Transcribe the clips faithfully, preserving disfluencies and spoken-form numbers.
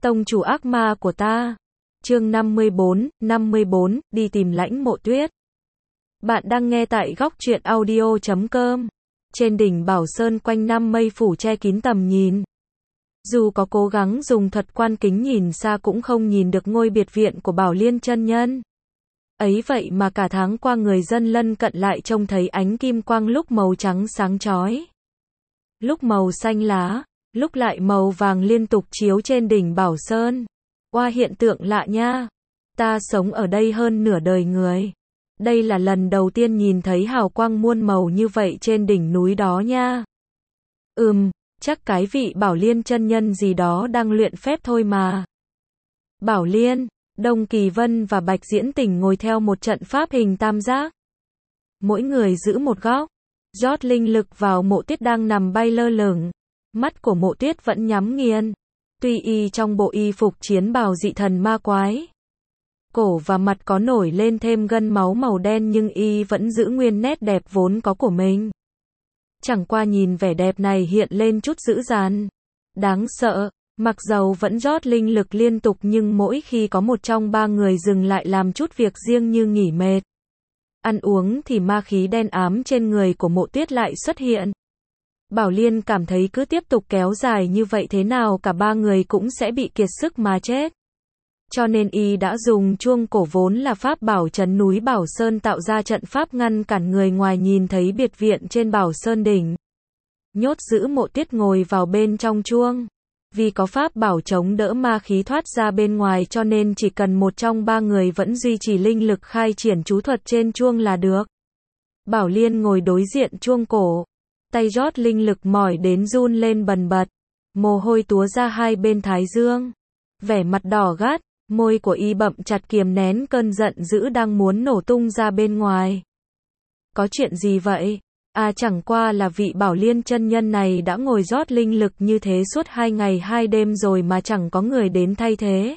Tông chủ ác ma của ta. Chương năm mươi bốn, năm mươi bốn, đi tìm Lãnh Mộ Tuyết. Bạn đang nghe tại góc truyện audio chấm com. Trên đỉnh Bảo Sơn quanh năm mây phủ che kín tầm nhìn. Dù có cố gắng dùng thuật quan kính nhìn xa cũng không nhìn được ngôi biệt viện của Bảo Liên chân nhân. Ấy vậy mà cả tháng qua người dân lân cận lại trông thấy ánh kim quang lúc màu trắng sáng chói, lúc màu xanh lá, lúc lại màu vàng liên tục chiếu trên đỉnh Bảo Sơn. Oa, hiện tượng lạ nha. Ta sống ở đây hơn nửa đời người. Đây là lần đầu tiên nhìn thấy hào quang muôn màu như vậy trên đỉnh núi đó nha. Ừm, chắc cái vị Bảo Liên chân nhân gì đó đang luyện phép thôi mà. Bảo Liên, Đông Kỳ Vân và Bạch Diễn Tình ngồi theo một trận pháp hình tam giác. Mỗi người giữ một góc, rót linh lực vào Mộ Tuyết đang nằm bay lơ lửng. Mắt của Mộ Tuyết vẫn nhắm nghiền. Tuy y trong bộ y phục chiến bào dị thần ma quái, cổ và mặt có nổi lên thêm gân máu màu đen nhưng y vẫn giữ nguyên nét đẹp vốn có của mình. Chẳng qua nhìn vẻ đẹp này hiện lên chút dữ dằn, đáng sợ. Mặc dầu vẫn rót linh lực liên tục nhưng mỗi khi có một trong ba người dừng lại làm chút việc riêng như nghỉ mệt, ăn uống thì ma khí đen ám trên người của Mộ Tuyết lại xuất hiện. Bảo Liên cảm thấy cứ tiếp tục kéo dài như vậy thế nào cả ba người cũng sẽ bị kiệt sức mà chết. Cho nên y đã dùng chuông cổ vốn là pháp bảo trấn núi Bảo Sơn tạo ra trận pháp ngăn cản người ngoài nhìn thấy biệt viện trên Bảo Sơn đỉnh. Nhốt giữ Mộ Tuyết ngồi vào bên trong chuông. Vì có pháp bảo chống đỡ ma khí thoát ra bên ngoài cho nên chỉ cần một trong ba người vẫn duy trì linh lực khai triển chú thuật trên chuông là được. Bảo Liên ngồi đối diện chuông cổ, tay rót linh lực mỏi đến run lên bần bật, mồ hôi túa ra hai bên thái dương, vẻ mặt đỏ gắt, môi của y bậm chặt kiềm nén cơn giận dữ đang muốn nổ tung ra bên ngoài. Có chuyện gì vậy? À, chẳng qua là vị Bảo Liên chân nhân này đã ngồi rót linh lực như thế suốt hai ngày hai đêm rồi mà chẳng có người đến thay thế.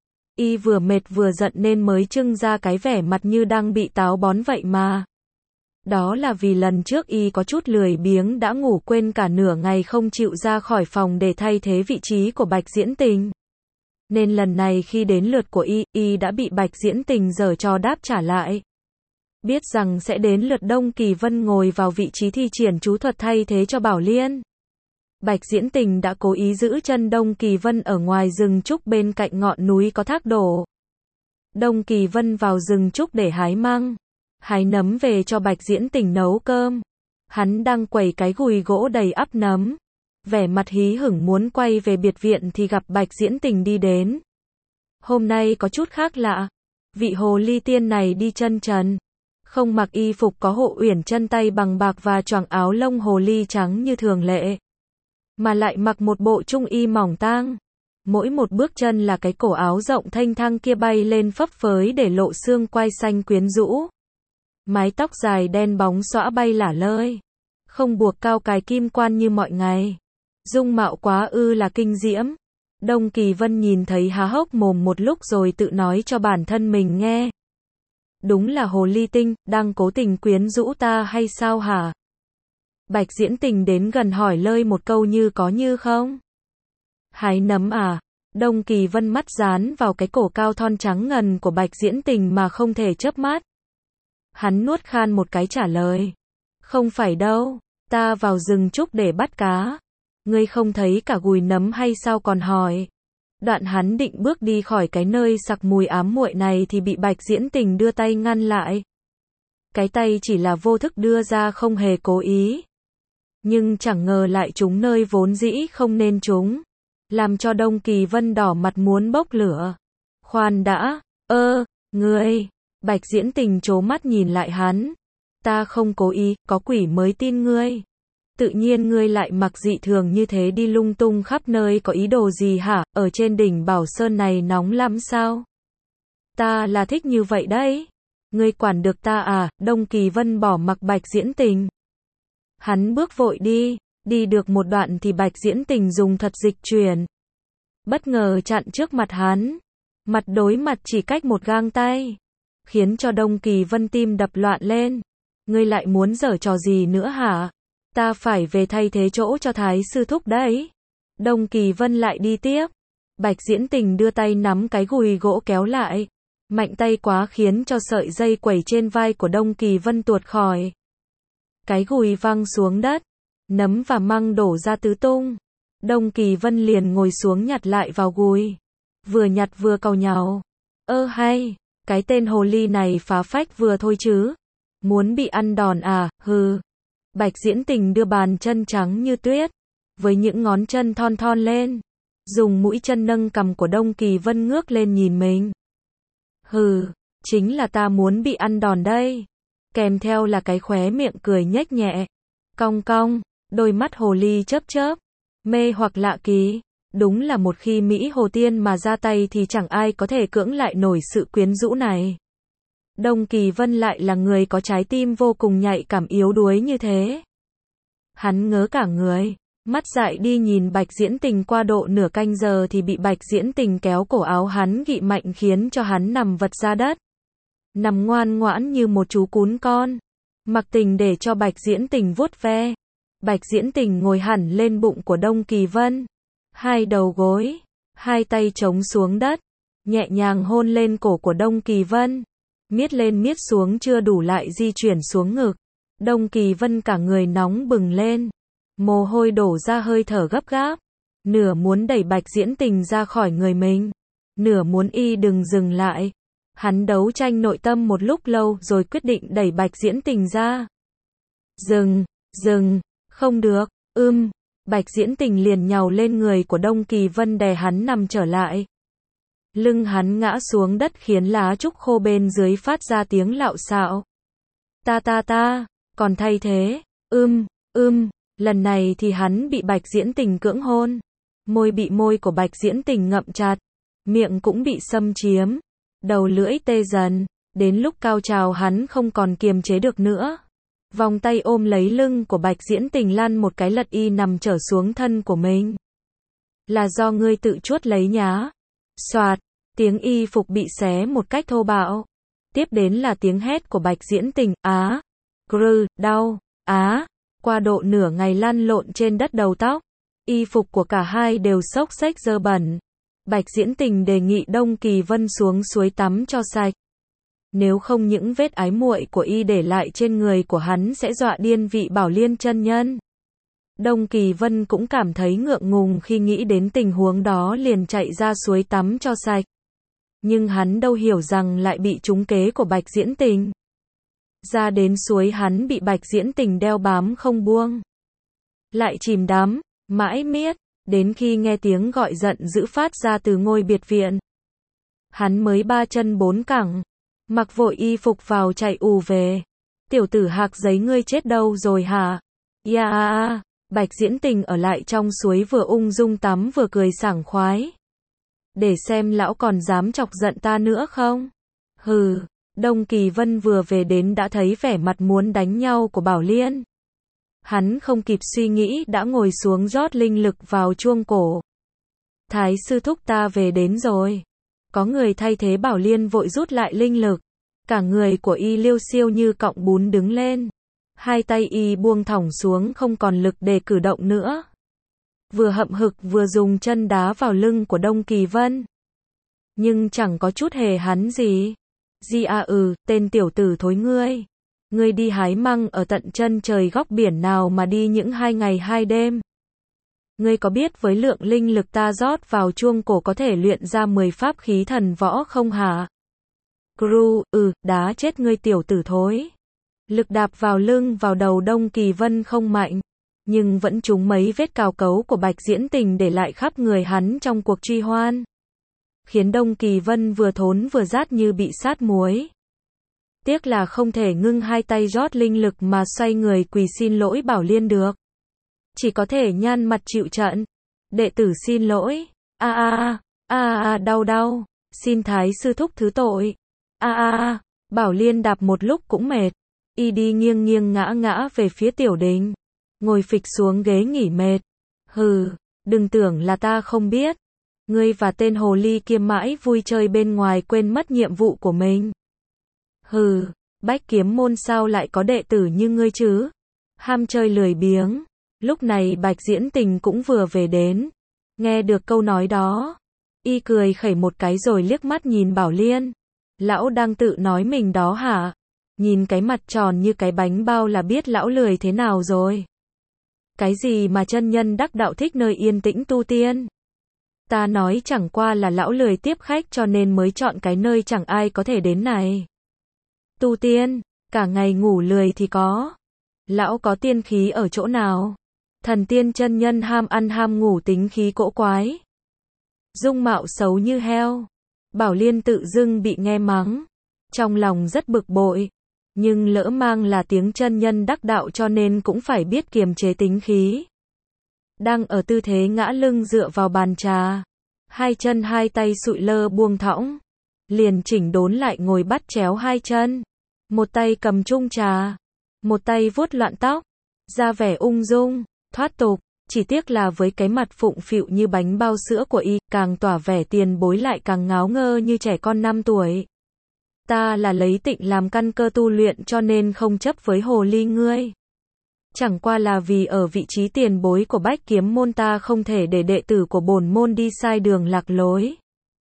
Y vừa mệt vừa giận nên mới trưng ra cái vẻ mặt như đang bị táo bón vậy mà. Đó là vì lần trước y có chút lười biếng đã ngủ quên cả nửa ngày không chịu ra khỏi phòng để thay thế vị trí của Bạch Diễn Tình. Nên lần này khi đến lượt của y, y đã bị Bạch Diễn Tình giở trò đáp trả lại. Biết rằng sẽ đến lượt Đông Kỳ Vân ngồi vào vị trí thi triển chú thuật thay thế cho Bảo Liên, Bạch Diễn Tình đã cố ý giữ chân Đông Kỳ Vân ở ngoài rừng trúc bên cạnh ngọn núi có thác đổ. Đông Kỳ Vân vào rừng trúc để hái măng, hái nấm về cho Bạch Diễn Tình nấu cơm. Hắn đang quẩy cái gùi gỗ đầy ắp nấm, vẻ mặt hí hửng muốn quay về biệt viện thì gặp Bạch Diễn Tình đi đến. Hôm nay có chút khác lạ, vị hồ ly tiên này đi chân trần, không mặc y phục có hộ uyển chân tay bằng bạc và choàng áo lông hồ ly trắng như thường lệ, mà lại mặc một bộ trung y mỏng tang. Mỗi một bước chân là cái cổ áo rộng thênh thang kia bay lên phấp phới để lộ xương quai xanh quyến rũ. Mái tóc dài đen bóng xõa bay lả lơi, không buộc cao cài kim quan như mọi ngày. Dung mạo quá ư là kinh diễm. Đông Kỳ Vân nhìn thấy há hốc mồm một lúc rồi tự nói cho bản thân mình nghe. Đúng là hồ ly tinh, đang cố tình quyến rũ ta hay sao hả? Bạch Diễn Tình đến gần hỏi lơi một câu như có như không. Hái nấm à? Đông Kỳ Vân mắt dán vào cái cổ cao thon trắng ngần của Bạch Diễn Tình mà không thể chớp mắt. Hắn nuốt khan một cái trả lời. Không phải đâu, ta vào rừng trúc để bắt cá. Ngươi không thấy cả gùi nấm hay sao còn hỏi. Đoạn hắn định bước đi khỏi cái nơi sặc mùi ám muội này thì bị Bạch Diễn Tình đưa tay ngăn lại. Cái tay chỉ là vô thức đưa ra không hề cố ý. Nhưng chẳng ngờ lại trúng nơi vốn dĩ không nên trúng. Làm cho Đông Kỳ Vân đỏ mặt muốn bốc lửa. Khoan đã, ơ, ngươi. Bạch Diễn Tình trố mắt nhìn lại hắn. Ta không cố ý, có quỷ mới tin ngươi. Tự nhiên ngươi lại mặc dị thường như thế đi lung tung khắp nơi có ý đồ gì hả? Ở trên đỉnh Bảo Sơn này nóng lắm sao? Ta là thích như vậy đấy. Ngươi quản được ta à? Đông Kỳ Vân bỏ mặc Bạch Diễn Tình. Hắn bước vội đi, đi được một đoạn thì Bạch Diễn Tình dùng thuật dịch chuyển. Bất ngờ chặn trước mặt hắn. Mặt đối mặt chỉ cách một gang tay. Khiến cho Đông Kỳ Vân tim đập loạn lên. Ngươi lại muốn giở trò gì nữa hả? Ta phải về thay thế chỗ cho Thái sư thúc đấy. Đông Kỳ Vân lại đi tiếp. Bạch Diễn Tình đưa tay nắm cái gùi gỗ kéo lại. Mạnh tay quá khiến cho sợi dây quẩy trên vai của Đông Kỳ Vân tuột khỏi. Cái gùi văng xuống đất. Nấm và măng đổ ra tứ tung. Đông Kỳ Vân liền ngồi xuống nhặt lại vào gùi. Vừa nhặt vừa càu nhàu. Ơ hay, cái tên hồ ly này phá phách vừa thôi chứ. Muốn bị ăn đòn à, hừ. Bạch Diễn Tình đưa bàn chân trắng như tuyết, với những ngón chân thon thon lên. Dùng mũi chân nâng cằm của Đông Kỳ Vân ngước lên nhìn mình. Hừ, chính là ta muốn bị ăn đòn đây. Kèm theo là cái khóe miệng cười nhếch nhẹ. Cong cong, đôi mắt hồ ly chớp chớp. Mê hoặc lạ kỳ. Đúng là một khi Mỹ Hồ Tiên mà ra tay thì chẳng ai có thể cưỡng lại nổi sự quyến rũ này. Đông Kỳ Vân lại là người có trái tim vô cùng nhạy cảm yếu đuối như thế. Hắn ngớ cả người, mắt dại đi nhìn Bạch Diễn Tình qua độ nửa canh giờ thì bị Bạch Diễn Tình kéo cổ áo hắn gị mạnh khiến cho hắn nằm vật ra đất. Nằm ngoan ngoãn như một chú cún con. Mặc Tình để cho Bạch Diễn Tình vuốt ve. Bạch Diễn Tình ngồi hẳn lên bụng của Đông Kỳ Vân. Hai đầu gối, hai tay chống xuống đất, nhẹ nhàng hôn lên cổ của Đông Kỳ Vân. Miết lên miết xuống chưa đủ lại di chuyển xuống ngực. Đông Kỳ Vân cả người nóng bừng lên. Mồ hôi đổ ra hơi thở gấp gáp. Nửa muốn đẩy Bạch Diễn Tình ra khỏi người mình. Nửa muốn y đừng dừng lại. Hắn đấu tranh nội tâm một lúc lâu rồi quyết định đẩy Bạch Diễn Tình ra. Dừng, dừng, không được, ưm. Bạch Diễn Tình liền nhào lên người của Đông Kỳ Vân đè hắn nằm trở lại. Lưng hắn ngã xuống đất khiến lá trúc khô bên dưới phát ra tiếng lạo xạo. Ta ta ta, còn thay thế, ưm, ưm, lần này thì hắn bị Bạch Diễn Tình cưỡng hôn. Môi bị môi của Bạch Diễn Tình ngậm chặt, miệng cũng bị xâm chiếm, đầu lưỡi tê dần, đến lúc cao trào hắn không còn kiềm chế được nữa. Vòng tay ôm lấy lưng của Bạch Diễn Tình lăn một cái lật y nằm trở xuống thân của mình. Là do ngươi tự chuốt lấy nhá. Soạt, tiếng y phục bị xé một cách thô bạo. Tiếp đến là tiếng hét của Bạch Diễn Tình, á, grư, đau, á, qua độ nửa ngày lăn lộn trên đất đầu tóc. Y phục của cả hai đều xốc xếch dơ bẩn. Bạch Diễn Tình đề nghị Đông Kỳ Vân xuống suối tắm cho sạch. Nếu không những vết ái muội của y để lại trên người của hắn sẽ dọa điên vị Bảo Liên chân nhân. Đông Kỳ Vân cũng cảm thấy ngượng ngùng khi nghĩ đến tình huống đó liền chạy ra suối tắm cho sạch. Nhưng hắn đâu hiểu rằng lại bị trúng kế của Bạch Diễn Tình. Ra đến suối hắn bị Bạch Diễn Tình đeo bám không buông. Lại chìm đắm, mãi miết, đến khi nghe tiếng gọi giận dữ phát ra từ ngôi biệt viện. Hắn mới ba chân bốn cẳng. Mặc vội y phục vào chạy ù về. Tiểu tử hạc giấy ngươi chết đâu rồi hả? Ya yeah. Bạch Diễn Tình ở lại trong suối vừa ung dung tắm vừa cười sảng khoái. Để xem lão còn dám chọc giận ta nữa không? Hừ, Đông Kỳ Vân vừa về đến đã thấy vẻ mặt muốn đánh nhau của Bảo Liên. Hắn không kịp suy nghĩ đã ngồi xuống rót linh lực vào chuông cổ. Thái sư thúc ta về đến rồi. Có người thay thế Bảo Liên vội rút lại linh lực. Cả người của y liêu xiêu như cọng bún đứng lên. Hai tay y buông thõng xuống không còn lực để cử động nữa. Vừa hậm hực vừa dùng chân đá vào lưng của Đông Kỳ Vân. Nhưng chẳng có chút hề hắn gì. Di à ừ, tên tiểu tử thối ngươi. Ngươi đi hái măng ở tận chân trời góc biển nào mà đi những hai ngày hai đêm. Ngươi có biết với lượng linh lực ta rót vào chuông cổ có thể luyện ra mười pháp khí thần võ không hả? Gru, ừ, đá chết ngươi tiểu tử thối. Lực đạp vào lưng vào đầu Đông Kỳ Vân không mạnh, nhưng vẫn trúng mấy vết cào cấu của Bạch Diễn Tình để lại khắp người hắn trong cuộc truy hoan. Khiến Đông Kỳ Vân vừa thốn vừa rát như bị sát muối. Tiếc là không thể ngưng hai tay rót linh lực mà xoay người quỳ xin lỗi Bảo Liên được. Chỉ có thể nhăn mặt chịu trận. Đệ tử xin lỗi. A a a a đau đau. Xin thái sư thúc thứ tội. A a a. Bảo Liên đạp một lúc cũng mệt. Y đi nghiêng nghiêng ngã ngã về phía tiểu đình. Ngồi phịch xuống ghế nghỉ mệt. Hừ, đừng tưởng là ta không biết. Ngươi và tên hồ ly kia mãi vui chơi bên ngoài quên mất nhiệm vụ của mình. Hừ, Bách Kiếm môn sao lại có đệ tử như ngươi chứ? Ham chơi lười biếng. Lúc này Bạch Diễn Tình cũng vừa về đến. Nghe được câu nói đó, Y cười khẩy một cái rồi liếc mắt nhìn Bảo Liên. Lão đang tự nói mình đó hả? Nhìn cái mặt tròn như cái bánh bao là biết lão lười thế nào rồi. Cái gì mà chân nhân đắc đạo thích nơi yên tĩnh tu tiên? Ta nói chẳng qua là lão lười tiếp khách cho nên mới chọn cái nơi chẳng ai có thể đến này. Tu tiên, cả ngày ngủ lười thì có. Lão có tiên khí ở chỗ nào? Thần tiên chân nhân ham ăn ham ngủ tính khí cỗ quái. Dung mạo xấu như heo. Bảo Liên tự dưng bị nghe mắng. Trong lòng rất bực bội. Nhưng lỡ mang là tiếng chân nhân đắc đạo cho nên cũng phải biết kiềm chế tính khí. Đang ở tư thế ngã lưng dựa vào bàn trà. Hai chân hai tay sụi lơ buông thõng. Liền chỉnh đốn lại ngồi bắt chéo hai chân. Một tay cầm chung trà. Một tay vuốt loạn tóc. Ra vẻ ung dung, thoát tục. Chỉ tiếc là với cái mặt phụng phịu như bánh bao sữa của y, càng tỏa vẻ tiền bối lại càng ngáo ngơ như trẻ con năm tuổi. Ta là lấy tịnh làm căn cơ tu luyện cho nên không chấp với hồ ly ngươi. Chẳng qua là vì ở vị trí tiền bối của Bách Kiếm môn ta không thể để đệ tử của bổn môn đi sai đường lạc lối.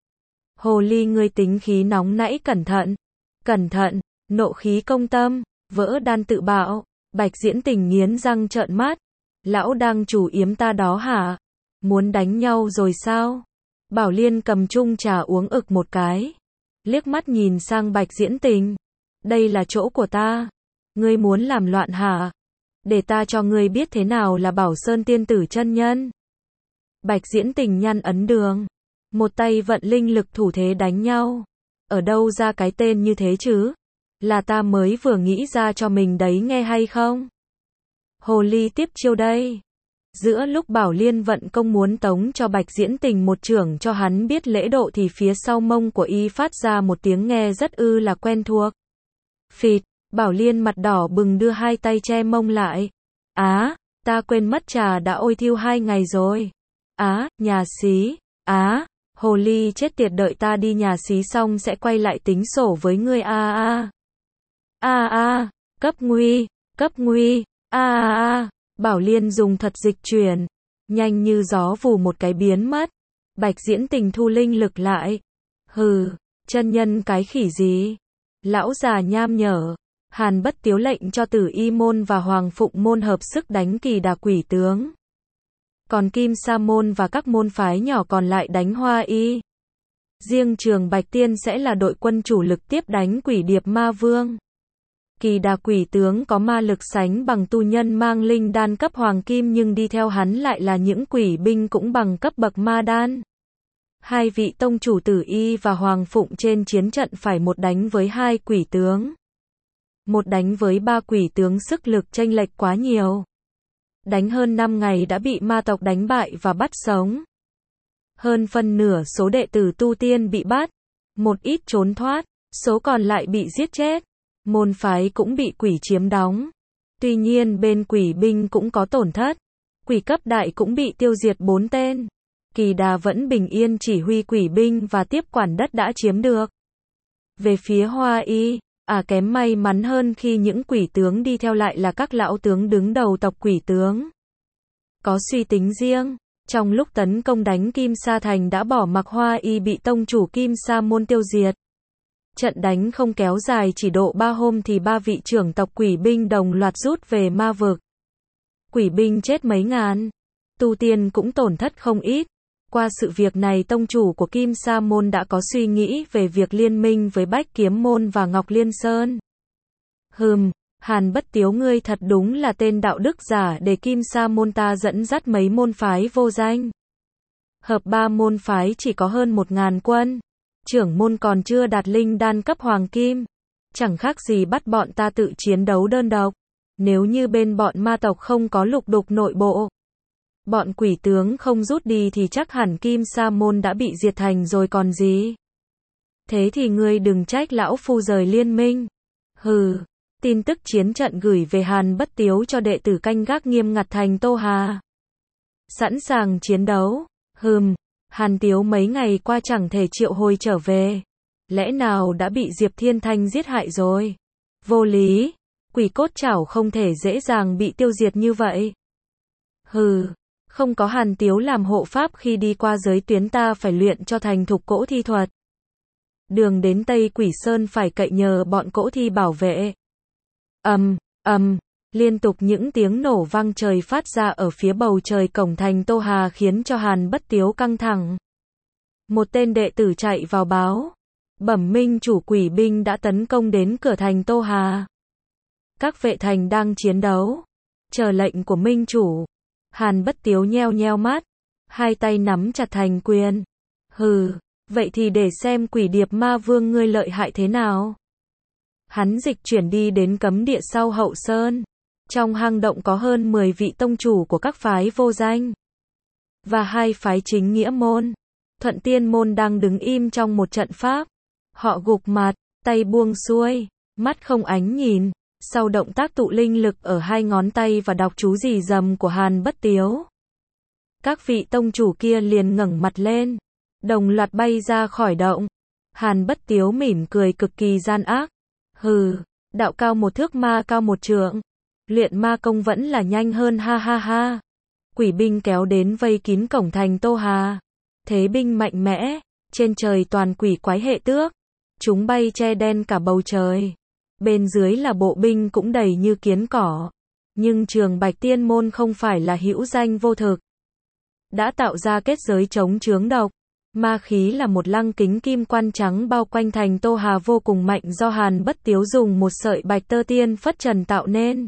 Hồ ly ngươi tính khí nóng nảy, cẩn thận. Cẩn thận, nộ khí công tâm, vỡ đan tự bạo. Bạch Diễn Tình nghiến răng trợn mắt. Lão đang chủ yếm ta đó hả? Muốn đánh nhau rồi sao? Bảo Liên cầm chung trà uống ực một cái. Liếc mắt nhìn sang Bạch Diễn Tình. Đây là chỗ của ta. Ngươi muốn làm loạn hả? Để ta cho ngươi biết thế nào là Bảo Sơn tiên tử chân nhân. Bạch Diễn Tình nhăn ấn đường. Một tay vận linh lực thủ thế đánh nhau. Ở đâu ra cái tên như thế chứ? Là ta mới vừa nghĩ ra cho mình đấy nghe hay không? Hồ ly tiếp chiêu đây. Giữa lúc Bảo Liên vận công muốn tống cho Bạch Diễn Tình một chưởng cho hắn biết lễ độ thì phía sau mông của y phát ra một tiếng nghe rất ư là quen thuộc. Phịt, Bảo Liên mặt đỏ bừng đưa hai tay che mông lại. Á, ta quên mất trà đã ôi thiêu hai ngày rồi. Á, nhà xí, á, hồ ly chết tiệt, đợi ta đi nhà xí xong sẽ quay lại tính sổ với ngươi. A a. A a, cấp nguy, cấp nguy. A a a, Bảo Liên dùng thật dịch chuyển, nhanh như gió vù một cái biến mất. Bạch Diễn Tình thu linh lực lại. Hừ, chân nhân cái khỉ gì? Lão già nham nhở. Hàn Bất Tiếu lệnh cho Tử Y môn và Hoàng Phụng môn hợp sức đánh Kỳ Đà quỷ tướng. Còn Kim Sa môn và các môn phái nhỏ còn lại đánh Hoa Y. Riêng Trường Bạch Tiên sẽ là đội quân chủ lực tiếp đánh Quỷ Điệp Ma Vương. Kỳ Đà quỷ tướng có ma lực sánh bằng tu nhân mang linh đan cấp hoàng kim, nhưng đi theo hắn lại là những quỷ binh cũng bằng cấp bậc ma đan. Hai vị tông chủ Tử Y và Hoàng Phụng trên chiến trận phải một đánh với hai quỷ tướng. Một đánh với ba quỷ tướng, sức lực chênh lệch quá nhiều. Đánh hơn năm ngày đã bị ma tộc đánh bại và bắt sống. Hơn phân nửa số đệ tử tu tiên bị bắt, một ít trốn thoát, số còn lại bị giết chết. Môn phái cũng bị quỷ chiếm đóng. Tuy nhiên bên quỷ binh cũng có tổn thất. Quỷ cấp đại cũng bị tiêu diệt bốn tên. Kỳ Đà vẫn bình yên chỉ huy quỷ binh và tiếp quản đất đã chiếm được. Về phía Hoa Y, à kém may mắn hơn khi những quỷ tướng đi theo lại là các lão tướng đứng đầu tộc quỷ tướng. Có suy tính riêng, trong lúc tấn công đánh Kim Sa Thành đã bỏ mặc Hoa Y bị tông chủ Kim Sa môn tiêu diệt. Trận đánh không kéo dài chỉ độ ba hôm thì ba vị trưởng tộc quỷ binh đồng loạt rút về ma vực. Quỷ binh chết mấy ngàn, tu tiên cũng tổn thất không ít. Qua sự việc này tông chủ của Kim Sa môn đã có suy nghĩ về việc liên minh với Bách Kiếm môn và Ngọc Liên Sơn. Hừm, Hàn Bất Tiếu ngươi thật đúng là tên đạo đức giả, để Kim Sa môn ta dẫn dắt mấy môn phái vô danh. Hợp ba môn phái chỉ có hơn một ngàn quân. Trưởng môn còn chưa đạt linh đan cấp hoàng kim. Chẳng khác gì bắt bọn ta tự chiến đấu đơn độc. Nếu như bên bọn ma tộc không có lục đục nội bộ, bọn quỷ tướng không rút đi thì chắc hẳn Kim Sa môn đã bị diệt thành rồi còn gì. Thế thì ngươi đừng trách lão phu rời liên minh. Hừ, tin tức chiến trận gửi về Hàn Bất Tiếu cho đệ tử canh gác nghiêm ngặt thành Tô Hà. Sẵn sàng chiến đấu. Hừm, Hàn Tiếu mấy ngày qua chẳng thể triệu hồi trở về. Lẽ nào đã bị Diệp Thiên Thanh giết hại rồi? Vô lý, quỷ cốt chảo không thể dễ dàng bị tiêu diệt như vậy. Hừ, Không có Hàn Tiếu làm hộ pháp khi đi qua giới tuyến ta phải luyện cho thành thục cỗ thi thuật. Đường đến Tây Quỷ Sơn phải cậy nhờ bọn cỗ thi bảo vệ. Ầm, ầm, liên tục những tiếng nổ vang trời phát ra ở phía bầu trời cổng thành Tô Hà khiến cho Hàn Bất Tiếu căng thẳng. Một tên đệ tử chạy vào báo. Bẩm minh chủ, quỷ binh đã tấn công đến cửa thành Tô Hà. Các vệ thành đang chiến đấu. Chờ lệnh của minh chủ. Hàn Bất Tiếu nheo nheo mắt. Hai tay nắm chặt thành quyền. Hừ, vậy thì để xem quỷ điệp ma vương ngươi lợi hại thế nào. Hắn dịch chuyển đi đến cấm địa sau hậu sơn. Trong hang động có hơn mười vị tông chủ của các phái vô danh. Và hai phái chính nghĩa môn. Thuận Tiên môn đang đứng im trong một trận pháp. Họ gục mặt, tay buông xuôi, mắt không ánh nhìn. Sau động tác tụ linh lực ở hai ngón tay và đọc chú rì rầm của Hàn Bất Tiếu. Các vị tông chủ kia liền ngẩng mặt lên. Đồng loạt bay ra khỏi động. Hàn Bất Tiếu mỉm cười cực kỳ gian ác. Hừ, đạo cao một thước ma cao một trượng. Luyện ma công vẫn là nhanh hơn ha ha ha. Quỷ binh kéo đến vây kín cổng thành Tô Hà. Thế binh mạnh mẽ, trên trời toàn quỷ quái hệ tước. Chúng bay che đen cả bầu trời. Bên dưới là bộ binh cũng đầy như kiến cỏ. Nhưng trường Bạch Tiên môn không phải là hữu danh vô thực. Đã tạo ra kết giới chống chướng độc. Ma khí là một lăng kính kim quan trắng bao quanh thành Tô Hà vô cùng mạnh do Hàn Bất Tiếu dùng một sợi bạch tơ tiên phất trần tạo nên.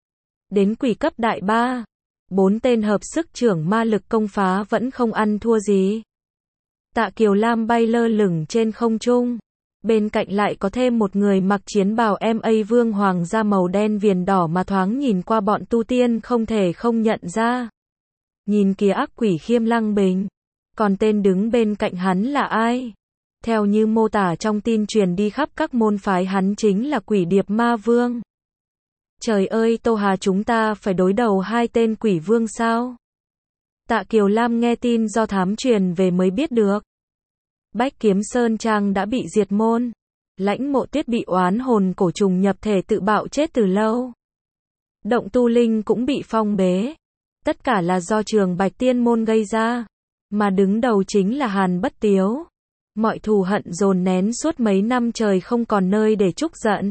Đến quỷ cấp đại ba, bốn tên hợp sức trưởng ma lực công phá vẫn không ăn thua gì. Tạ Kiều Lam bay lơ lửng trên không trung. Bên cạnh lại có thêm một người mặc chiến bào em a vương hoàng da màu đen viền đỏ mà thoáng nhìn qua bọn tu tiên không thể không nhận ra. Nhìn kìa, ác quỷ Khiêm Lăng Bình. Còn tên đứng bên cạnh hắn là ai? Theo như mô tả trong tin truyền đi khắp các môn phái, hắn chính là quỷ điệp ma vương. Trời ơi, Tô Hà chúng ta phải đối đầu hai tên quỷ vương sao? Tạ Kiều Lam nghe tin do thám truyền về mới biết được. Bách Kiếm Sơn Trang đã bị diệt môn. Lãnh Mộ Tuyết bị oán hồn cổ trùng nhập thể tự bạo chết từ lâu. Động tu linh cũng bị phong bế. Tất cả là do trường Bạch Tiên môn gây ra. Mà đứng đầu chính là Hàn Bất Tiếu. Mọi thù hận dồn nén suốt mấy năm trời không còn nơi để trút giận.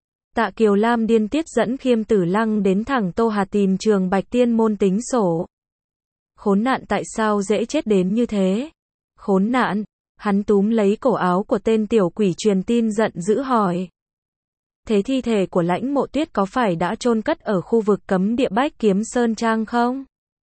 Tạ Kiều Lam điên tiết dẫn Khiêm Tử Lăng đến thẳng Tô Hà tìm trường Bạch Tiên môn tính sổ. Khốn nạn, tại sao dễ chết đến như thế? Khốn nạn, hắn túm lấy cổ áo của tên tiểu quỷ truyền tin giận dữ hỏi. Thế thi thể của Lãnh Mộ Tuyết có phải đã chôn cất ở khu vực cấm địa Bách Kiếm Sơn Trang không?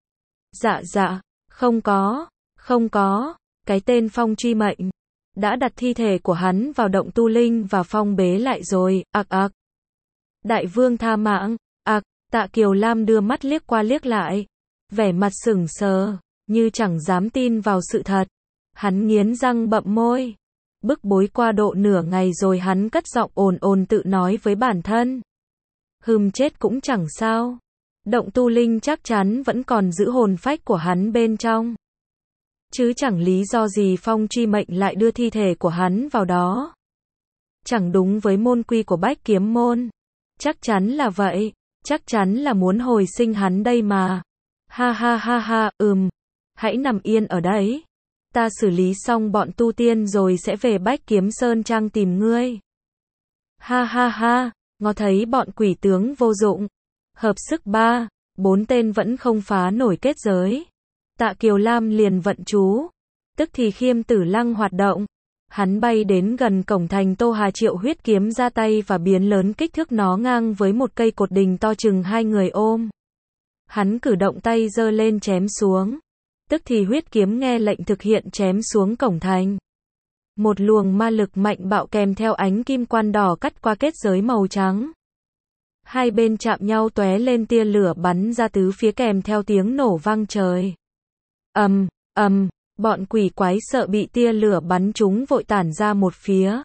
Dạ dạ, không có, không có, cái tên Phong Truy Mệnh đã đặt thi thể của hắn vào động tu linh và phong bế lại rồi, ặc ặc. Đại vương tha mạng, ặc, Tạ Kiều Lam đưa mắt liếc qua liếc lại, vẻ mặt sững sờ, như chẳng dám tin vào sự thật. Hắn nghiến răng bậm môi. Bức bối qua độ nửa ngày rồi hắn cất giọng ồn ồn tự nói với bản thân. Hừm, chết cũng chẳng sao. Động tu linh chắc chắn vẫn còn giữ hồn phách của hắn bên trong. Chứ chẳng lý do gì Phong Truy Mệnh lại đưa thi thể của hắn vào đó. Chẳng đúng với môn quy của Bách Kiếm môn. Chắc chắn là vậy, chắc chắn là muốn hồi sinh hắn đây mà. Ha ha ha ha, ừm, hãy nằm yên ở đấy. Ta xử lý xong bọn tu tiên rồi sẽ về Bách Kiếm Sơn Trang tìm ngươi. Ha ha ha, ngó thấy bọn quỷ tướng vô dụng. Hợp sức ba, bốn tên vẫn không phá nổi kết giới. Tạ Kiều Lam liền vận chú. Tức thì Khiêm Tử Lăng hoạt động. Hắn bay đến gần cổng thành Tô Hà, triệu huyết kiếm ra tay và biến lớn kích thước nó ngang với một cây cột đình to chừng hai người ôm. Hắn cử động tay giơ lên chém xuống. Tức thì huyết kiếm nghe lệnh thực hiện chém xuống cổng thành. Một luồng ma lực mạnh bạo kèm theo ánh kim quan đỏ cắt qua kết giới màu trắng. Hai bên chạm nhau tóe lên tia lửa bắn ra tứ phía kèm theo tiếng nổ vang trời. Ầm, ầm, bọn quỷ quái sợ bị tia lửa bắn trúng vội tản ra một phía.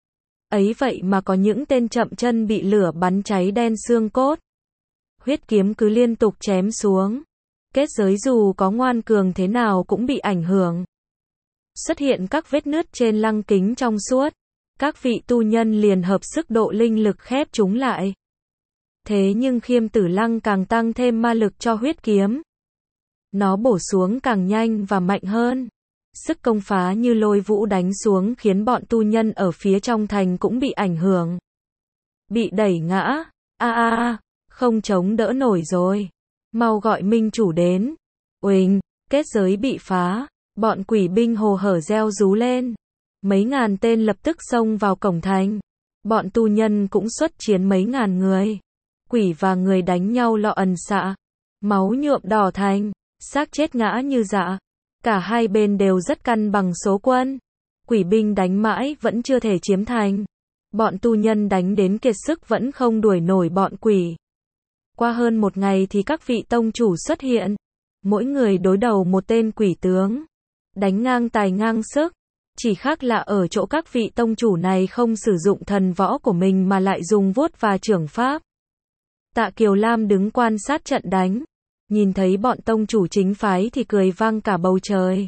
Ấy vậy mà có những tên chậm chân bị lửa bắn cháy đen xương cốt. Huyết kiếm cứ liên tục chém xuống. Kết giới dù có ngoan cường thế nào cũng bị ảnh hưởng. Xuất hiện các vết nứt trên lăng kính trong suốt. Các vị tu nhân liền hợp sức độ linh lực khép chúng lại. Thế nhưng Khiêm Tử Lăng càng tăng thêm ma lực cho huyết kiếm. Nó bổ xuống càng nhanh và mạnh hơn. Sức công phá như lôi vũ đánh xuống khiến bọn tu nhân ở phía trong thành cũng bị ảnh hưởng. Bị đẩy ngã. A a a, không chống đỡ nổi rồi. Mau gọi minh chủ đến. Uỳnh, kết giới bị phá. Bọn quỷ binh hồ hởi reo rú lên. Mấy ngàn tên lập tức xông vào cổng thành. Bọn tu nhân cũng xuất chiến mấy ngàn người. Quỷ và người đánh nhau lọ ẩn xạ. Máu nhuộm đỏ thành. Xác chết ngã như dã. Cả hai bên đều rất cân bằng số quân. Quỷ binh đánh mãi vẫn chưa thể chiếm thành. Bọn tu nhân đánh đến kiệt sức vẫn không đuổi nổi bọn quỷ. Qua hơn một ngày thì các vị tông chủ xuất hiện. Mỗi người đối đầu một tên quỷ tướng. Đánh ngang tài ngang sức. Chỉ khác là ở chỗ các vị tông chủ này không sử dụng thần võ của mình mà lại dùng vuốt và chưởng pháp. Tạ Kiều Lam đứng quan sát trận đánh. Nhìn thấy bọn tông chủ chính phái thì cười vang cả bầu trời.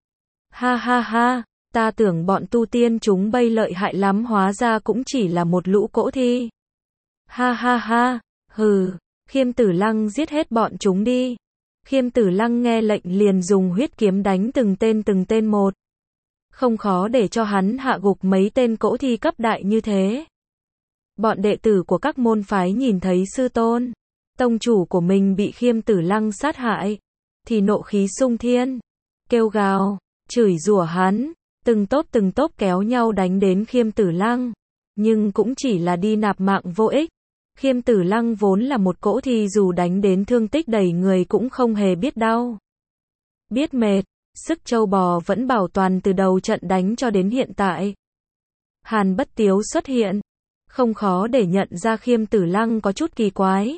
Ha ha ha, ta tưởng bọn tu tiên chúng bây lợi hại lắm hóa ra cũng chỉ là một lũ cỗ thi. Ha ha ha, hừ, Khiêm Tử Lăng giết hết bọn chúng đi. Khiêm Tử Lăng nghe lệnh liền dùng huyết kiếm đánh từng tên từng tên một. Không khó để cho hắn hạ gục mấy tên cỗ thi cấp đại như thế. Bọn đệ tử của các môn phái nhìn thấy sư tôn, tông chủ của mình bị Khiêm Tử Lăng sát hại, thì nộ khí sung thiên, kêu gào, chửi rủa hắn, từng tốp từng tốp kéo nhau đánh đến Khiêm Tử Lăng, nhưng cũng chỉ là đi nạp mạng vô ích. Khiêm Tử Lăng vốn là một cỗ thi dù đánh đến thương tích đầy người cũng không hề biết đau, biết mệt, sức trâu bò vẫn bảo toàn từ đầu trận đánh cho đến hiện tại. Hàn Bất Tiếu xuất hiện, không khó để nhận ra Khiêm Tử Lăng có chút kỳ quái.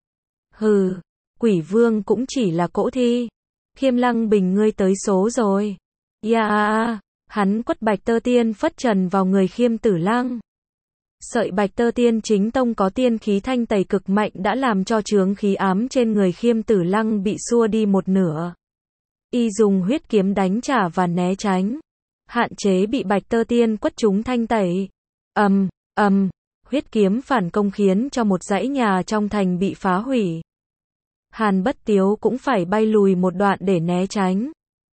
Hừ, quỷ vương cũng chỉ là cỗ thi. Khiêm Lăng Bình ngươi tới số rồi. Yeah, hắn quất bạch tơ tiên phất trần vào người Khiêm Tử Lăng. Sợi bạch tơ tiên chính tông có tiên khí thanh tẩy cực mạnh đã làm cho chướng khí ám trên người Khiêm Tử Lăng bị xua đi một nửa. Y dùng huyết kiếm đánh trả và né tránh, hạn chế bị bạch tơ tiên quất trúng thanh tẩy. Ầm, ầm, huyết kiếm phản công khiến cho một dãy nhà trong thành bị phá hủy. Hàn Bất Tiếu cũng phải bay lùi một đoạn để né tránh.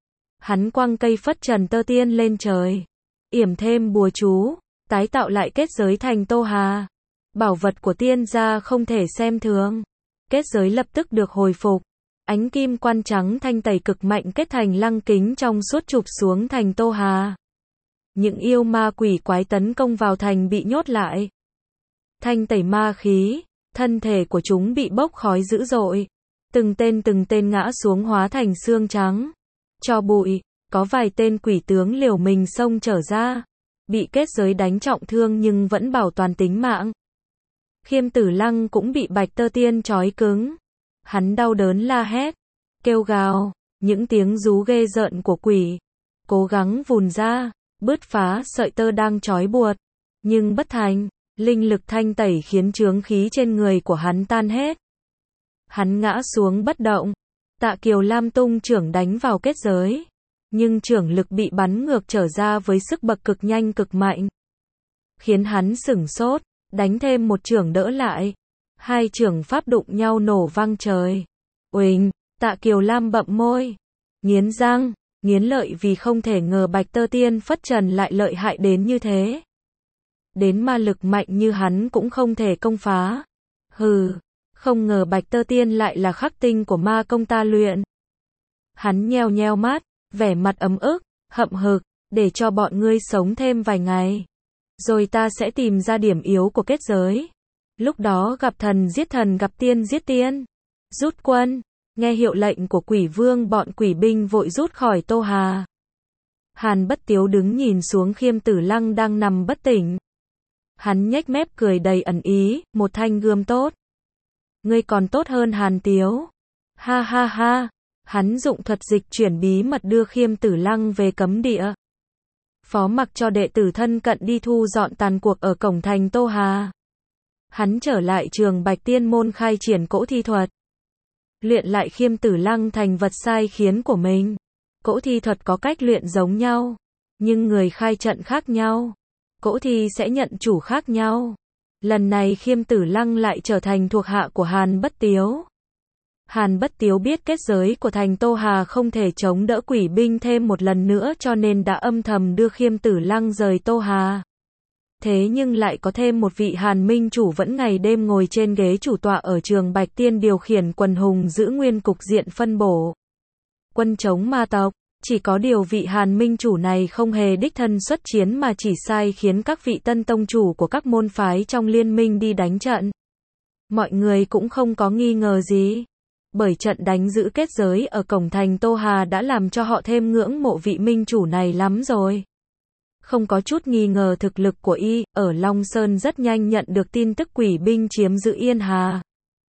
Hắn quăng cây phất trần tơ tiên lên trời, yểm thêm bùa chú, tái tạo lại kết giới thành Tô Hà. Bảo vật của tiên gia không thể xem thường. Kết giới lập tức được hồi phục. Ánh kim quan trắng thanh tẩy cực mạnh kết thành lăng kính trong suốt chụp xuống thành Tô Hà. Những yêu ma quỷ quái tấn công vào thành bị nhốt lại. Thanh tẩy ma khí, thân thể của chúng bị bốc khói dữ dội. Từng tên từng tên ngã xuống hóa thành xương trắng. Cho bụi, có vài tên quỷ tướng liều mình xông trở ra. Bị kết giới đánh trọng thương nhưng vẫn bảo toàn tính mạng. Khiêm Tử Lăng cũng bị bạch tơ tiên trói cứng. Hắn đau đớn la hét, kêu gào, những tiếng rú ghê rợn của quỷ. Cố gắng vùn ra, bứt phá sợi tơ đang trói buộc. Nhưng bất thành, linh lực thanh tẩy khiến chướng khí trên người của hắn tan hết. Hắn ngã xuống bất động. Tạ Kiều Lam tung chưởng đánh vào kết giới. Nhưng chưởng lực bị bắn ngược trở ra với sức bật cực nhanh cực mạnh. Khiến hắn sửng sốt, đánh thêm một chưởng đỡ lại. Hai chưởng pháp đụng nhau nổ vang trời. Uỳnh, Tạ Kiều Lam bậm môi, nghiến răng, nghiến lợi vì không thể ngờ bạch tơ tiên phất trần lại lợi hại đến như thế. Đến ma lực mạnh như hắn cũng không thể công phá. Hừ, không ngờ bạch tơ tiên lại là khắc tinh của ma công ta luyện. Hắn nheo nheo mắt, vẻ mặt ấm ức, hậm hực, để cho bọn ngươi sống thêm vài ngày. Rồi ta sẽ tìm ra điểm yếu của kết giới. Lúc đó gặp thần giết thần gặp tiên giết tiên. Rút quân, nghe hiệu lệnh của quỷ vương bọn quỷ binh vội rút khỏi Tô Hà. Hàn Bất Tiếu đứng nhìn xuống Khiêm Tử Lăng đang nằm bất tỉnh. Hắn nhếch mép cười đầy ẩn ý, một thanh gươm tốt. Ngươi còn tốt hơn Hàn Tiếu. Ha ha ha, hắn dụng thuật dịch chuyển bí mật đưa Khiêm Tử Lăng về cấm địa. Phó mặc cho đệ tử thân cận đi thu dọn tàn cuộc ở cổng thành Tô Hà. Hắn trở lại trường Bạch Tiên Môn khai triển cỗ thi thuật. Luyện lại Khiêm Tử Lăng thành vật sai khiến của mình. Cỗ thi thuật có cách luyện giống nhau, nhưng người khai trận khác nhau. Cỗ thi sẽ nhận chủ khác nhau. Lần này Khiêm Tử Lăng lại trở thành thuộc hạ của Hàn Bất Tiếu. Hàn Bất Tiếu biết kết giới của thành Tô Hà không thể chống đỡ quỷ binh thêm một lần nữa cho nên đã âm thầm đưa Khiêm Tử Lăng rời Tô Hà. Thế nhưng lại có thêm một vị Hàn Minh chủ vẫn ngày đêm ngồi trên ghế chủ tọa ở Trường Bạch Tiên điều khiển quần hùng giữ nguyên cục diện phân bổ quân chống ma tộc. Chỉ có điều vị Hàn Minh chủ này không hề đích thân xuất chiến mà chỉ sai khiến các vị tân tông chủ của các môn phái trong liên minh đi đánh trận. Mọi người cũng không có nghi ngờ gì. Bởi trận đánh giữ kết giới ở cổng thành Tô Hà đã làm cho họ thêm ngưỡng mộ vị minh chủ này lắm rồi. Không có chút nghi ngờ thực lực của y, ở Long Sơn rất nhanh nhận được tin tức quỷ binh chiếm giữ Yên Hà.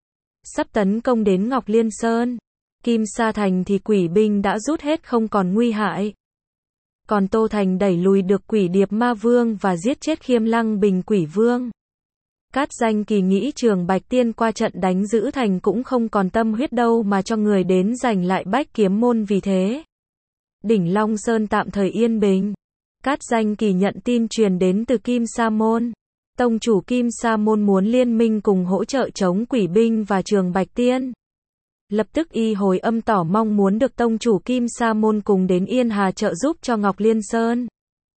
Sắp tấn công đến Ngọc Liên Sơn. Kim Sa Thành thì quỷ binh đã rút hết không còn nguy hại. Còn Tô Thành đẩy lùi được quỷ điệp ma vương và giết chết Khiêm Lăng Bình quỷ vương. Cát Danh Kỳ nghĩ Trường Bạch Tiên qua trận đánh giữ thành cũng không còn tâm huyết đâu mà cho người đến giành lại Bách Kiếm Môn vì thế. Đỉnh Long Sơn tạm thời yên bình. Cát Danh Kỳ nhận tin truyền đến từ Kim Sa Môn. Tông chủ Kim Sa Môn muốn liên minh cùng hỗ trợ chống quỷ binh và Trường Bạch Tiên. Lập tức y hồi âm tỏ mong muốn được tông chủ Kim Sa Môn cùng đến Yên Hà trợ giúp cho Ngọc Liên Sơn.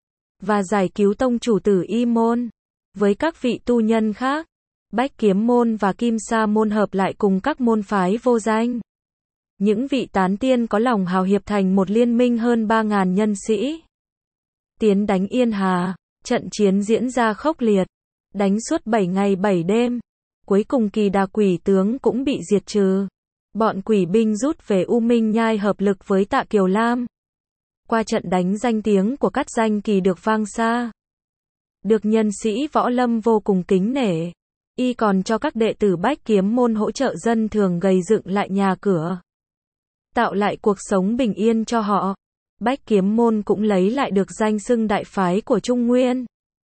Và giải cứu tông chủ Tử Y Môn. Với các vị tu nhân khác, Bách Kiếm Môn và Kim Sa Môn hợp lại cùng các môn phái vô danh. Những vị tán tiên có lòng hào hiệp thành một liên minh hơn ba ngàn nhân sĩ. Tiến đánh Yên Hà, trận chiến diễn ra khốc liệt, đánh suốt bảy ngày bảy đêm. Cuối cùng Kỳ Đà quỷ tướng cũng bị diệt trừ. Bọn quỷ binh rút về U Minh Nhai hợp lực với Tạ Kiều Lam. Qua trận đánh danh tiếng của Cát Danh Kỳ được vang xa. Được nhân sĩ võ lâm vô cùng kính nể. Y còn cho các đệ tử Bách Kiếm Môn hỗ trợ dân thường gầy dựng lại nhà cửa. Tạo lại cuộc sống bình yên cho họ. Bách Kiếm Môn cũng lấy lại được danh xưng đại phái của Trung Nguyên.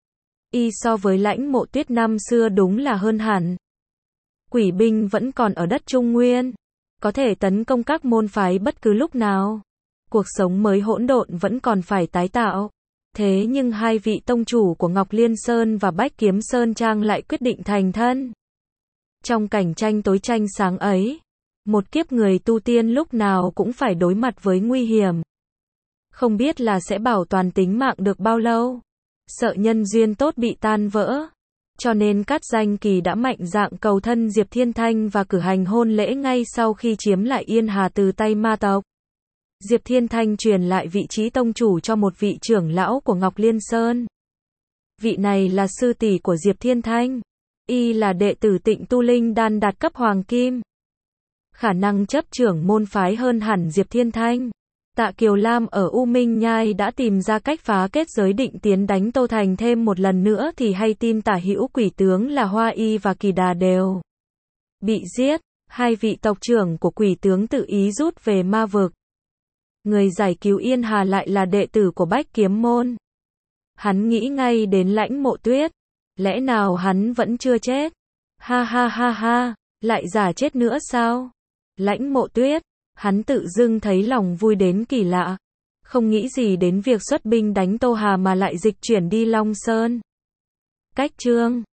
Y so với Lãnh Mộ Tuyết năm xưa đúng là hơn hẳn. Quỷ binh vẫn còn ở đất Trung Nguyên. Có thể tấn công các môn phái bất cứ lúc nào. Cuộc sống mới hỗn độn vẫn còn phải tái tạo. Thế nhưng hai vị tông chủ của Ngọc Liên Sơn và Bách Kiếm Sơn Trang lại quyết định thành thân. Trong cảnh tranh tối tranh sáng ấy, một kiếp người tu tiên lúc nào cũng phải đối mặt với nguy hiểm. Không biết là sẽ bảo toàn tính mạng được bao lâu. Sợ nhân duyên tốt bị tan vỡ. Cho nên Cát Danh Kỳ đã mạnh dạn cầu thân Diệp Thiên Thanh và cử hành hôn lễ ngay sau khi chiếm lại Yên Hà từ tay ma tộc. Diệp Thiên Thanh truyền lại vị trí tông chủ cho một vị trưởng lão của Ngọc Liên Sơn. Vị này là sư tỷ của Diệp Thiên Thanh. Y là đệ tử Tịnh Tu Linh Đan đạt cấp hoàng kim. Khả năng chấp trưởng môn phái hơn hẳn Diệp Thiên Thanh. Tạ Kiều Lam ở U Minh Nhai đã tìm ra cách phá kết giới định tiến đánh Tô Thành thêm một lần nữa thì hay tin tả hữu quỷ tướng là Hoa Y và Kỳ Đà đều bị giết. Hai vị tộc trưởng của quỷ tướng tự ý rút về ma vực. Người giải cứu Yên Hà lại là đệ tử của Bách Kiếm Môn. Hắn nghĩ ngay đến Lãnh Mộ Tuyết. Lẽ nào hắn vẫn chưa chết? Ha ha ha ha, lại giả chết nữa sao? Lãnh Mộ Tuyết, hắn tự dưng thấy lòng vui đến kỳ lạ. Không nghĩ gì đến việc xuất binh đánh Tô Hà mà lại dịch chuyển đi Long Sơn. Cách chương